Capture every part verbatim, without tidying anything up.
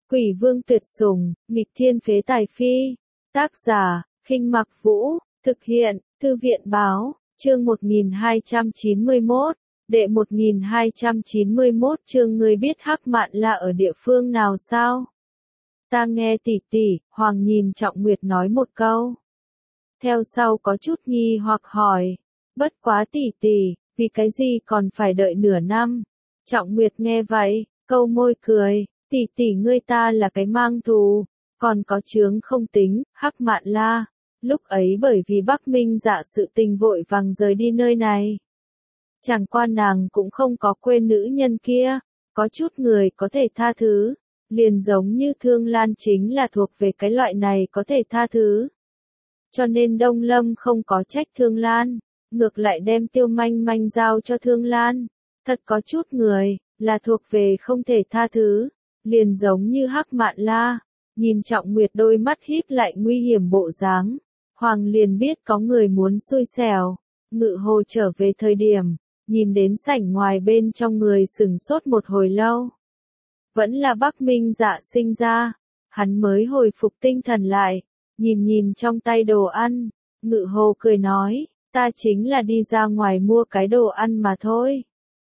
Quỷ vương tuyệt sủng, nghịch thiên phế tài phi. Tác giả, Khinh Mặc Vũ, thực hiện, Thư viện báo, chương một nghìn hai trăm chín mươi mốt, đệ một nghìn hai trăm chín mươi mốt chương người biết Hắc Mạn La ở địa phương nào sao? Ta nghe tỷ tỷ, Hoàng nhìn Trọng Nguyệt nói một câu. Theo sau có chút nghi hoặc hỏi, bất quá tỷ tỷ, vì cái gì còn phải đợi nửa năm? Trọng Nguyệt nghe vậy, câu môi cười, tỷ tỷ ngươi ta là cái mang thù, còn có chướng không tính, Hắc Mạn La. Lúc ấy bởi vì Bắc Minh Dạ sự tình vội vàng rời đi nơi này. Chẳng qua nàng cũng không có quên nữ nhân kia, có chút người có thể tha thứ, liền giống như Thương Lan chính là thuộc về cái loại này có thể tha thứ. Cho nên Đông Lâm không có trách Thương Lan, ngược lại đem Tiêu Manh Manh giao cho Thương Lan. Thật có chút người, là thuộc về không thể tha thứ, liền giống như Hắc Mạn La. Nhìn Trọng Nguyệt đôi mắt híp lại nguy hiểm bộ dáng, Hoàng liền biết có người muốn xui xẻo. Ngự Hồ trở về thời điểm, nhìn đến sảnh ngoài bên trong người sửng sốt một hồi lâu. Vẫn là Bắc Minh Dạ sinh ra, hắn mới hồi phục tinh thần lại, nhìn nhìn trong tay đồ ăn, Ngự Hồ cười nói, ta chính là đi ra ngoài mua cái đồ ăn mà thôi.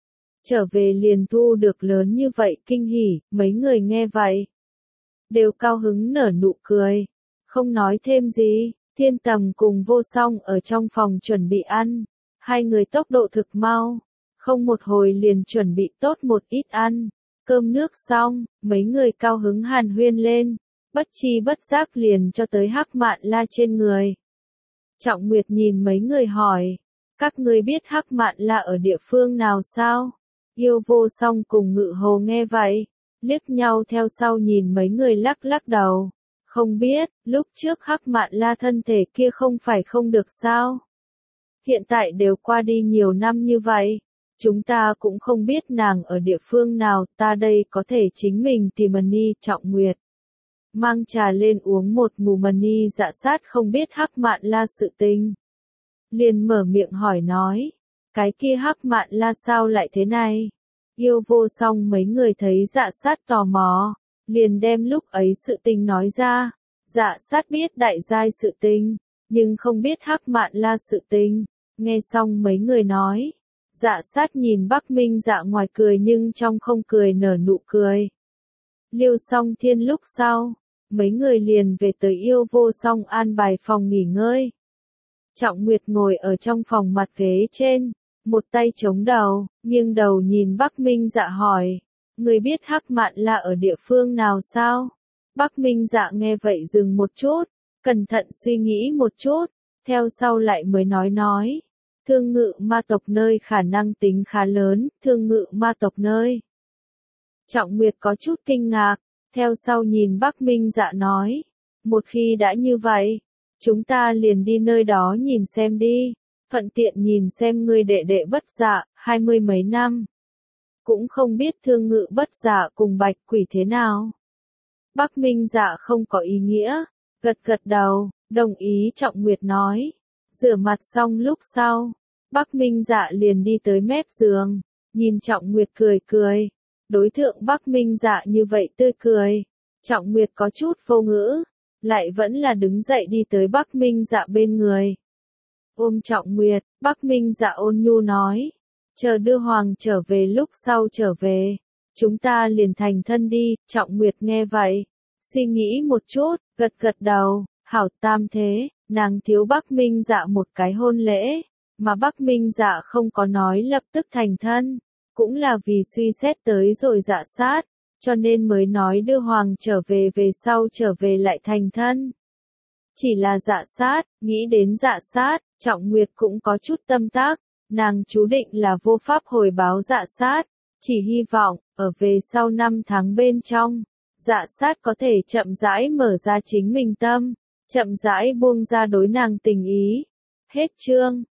Trở về liền thu được lớn như vậy kinh hỉ, mấy người nghe vậy. Đều cao hứng nở nụ cười, không nói thêm gì. Thiên Tầm cùng Vô Song ở trong phòng chuẩn bị ăn, hai người tốc độ thực mau, không một hồi liền chuẩn bị tốt một ít ăn, cơm nước xong, mấy người cao hứng hàn huyên lên, bất chi bất giác liền cho tới Hắc Mạn La trên người. Trọng Nguyệt nhìn mấy người hỏi, các ngươi biết Hắc Mạn La ở địa phương nào sao? Yêu Vô Song cùng Ngự Hồ nghe vậy, liếc nhau theo sau nhìn mấy người lắc lắc đầu. Không biết, lúc trước Hắc Mạn La thân thể kia không phải không được sao? Hiện tại đều qua đi nhiều năm như vậy, chúng ta cũng không biết nàng ở địa phương nào, ta đây có thể chính mình tìm Mani. Trọng Nguyệt mang trà lên uống một ngụm Mani Dạ Sát không biết Hắc Mạn La sự tình. Liền mở miệng hỏi nói, cái kia Hắc Mạn La sao lại thế này? Yêu Vô Song mấy người thấy Dạ Sát tò mò, liền đem lúc ấy sự tình nói ra. Dạ Sát biết đại giai sự tình, nhưng không biết Hắc Mạn La sự tình. Nghe xong mấy người nói, Dạ Sát nhìn Bắc Minh Dạ ngoài cười nhưng trong không cười nở nụ cười. Liêu xong thiên lúc sau, mấy người liền về tới Yêu Vô Song an bài phòng nghỉ ngơi. Trọng Nguyệt ngồi ở trong phòng mặt ghế trên, một tay chống đầu, nghiêng đầu nhìn Bắc Minh Dạ hỏi, người biết Hắc Mạn La ở địa phương nào sao? Bắc Minh Dạ nghe vậy dừng một chút, cẩn thận suy nghĩ một chút, theo sau lại mới nói nói, Thương Ngự ma tộc nơi khả năng tính khá lớn, Thương Ngự ma tộc nơi. Trọng Nguyệt có chút kinh ngạc, theo sau nhìn Bắc Minh Dạ nói, một khi đã như vậy, chúng ta liền đi nơi đó nhìn xem đi, thuận tiện nhìn xem ngươi đệ đệ Bất Dạ, hai mươi mấy năm. Cũng không biết Thương Ngự Bất Dạ cùng Bạch Quỷ thế nào. Bắc Minh Dạ không có ý nghĩa, gật gật đầu, đồng ý. Trọng Nguyệt nói, rửa mặt xong lúc sau, Bắc Minh Dạ liền đi tới mép giường, nhìn Trọng Nguyệt cười cười, đối tượng Bắc Minh Dạ như vậy tươi cười, Trọng Nguyệt có chút vô ngữ, lại vẫn là đứng dậy đi tới Bắc Minh Dạ bên người. Ôm Trọng Nguyệt, Bắc Minh Dạ ôn nhu nói, chờ đưa Hoàng trở về lúc sau trở về, chúng ta liền thành thân đi. Trọng Nguyệt nghe vậy, suy nghĩ một chút, gật gật đầu, hảo tam thế, nàng thiếu Bắc Minh Dạ một cái hôn lễ, mà Bắc Minh Dạ không có nói lập tức thành thân, cũng là vì suy xét tới rồi Dạ Sát, cho nên mới nói đưa Hoàng trở về về sau trở về lại thành thân. Chỉ là Dạ Sát, nghĩ đến Dạ Sát, Trọng Nguyệt cũng có chút tâm tác, nàng chú định là vô pháp hồi báo Dạ Sát, chỉ hy vọng, ở về sau năm tháng bên trong, Dạ Sát có thể chậm rãi mở ra chính mình tâm, chậm rãi buông ra đối nàng tình ý. Hết chương.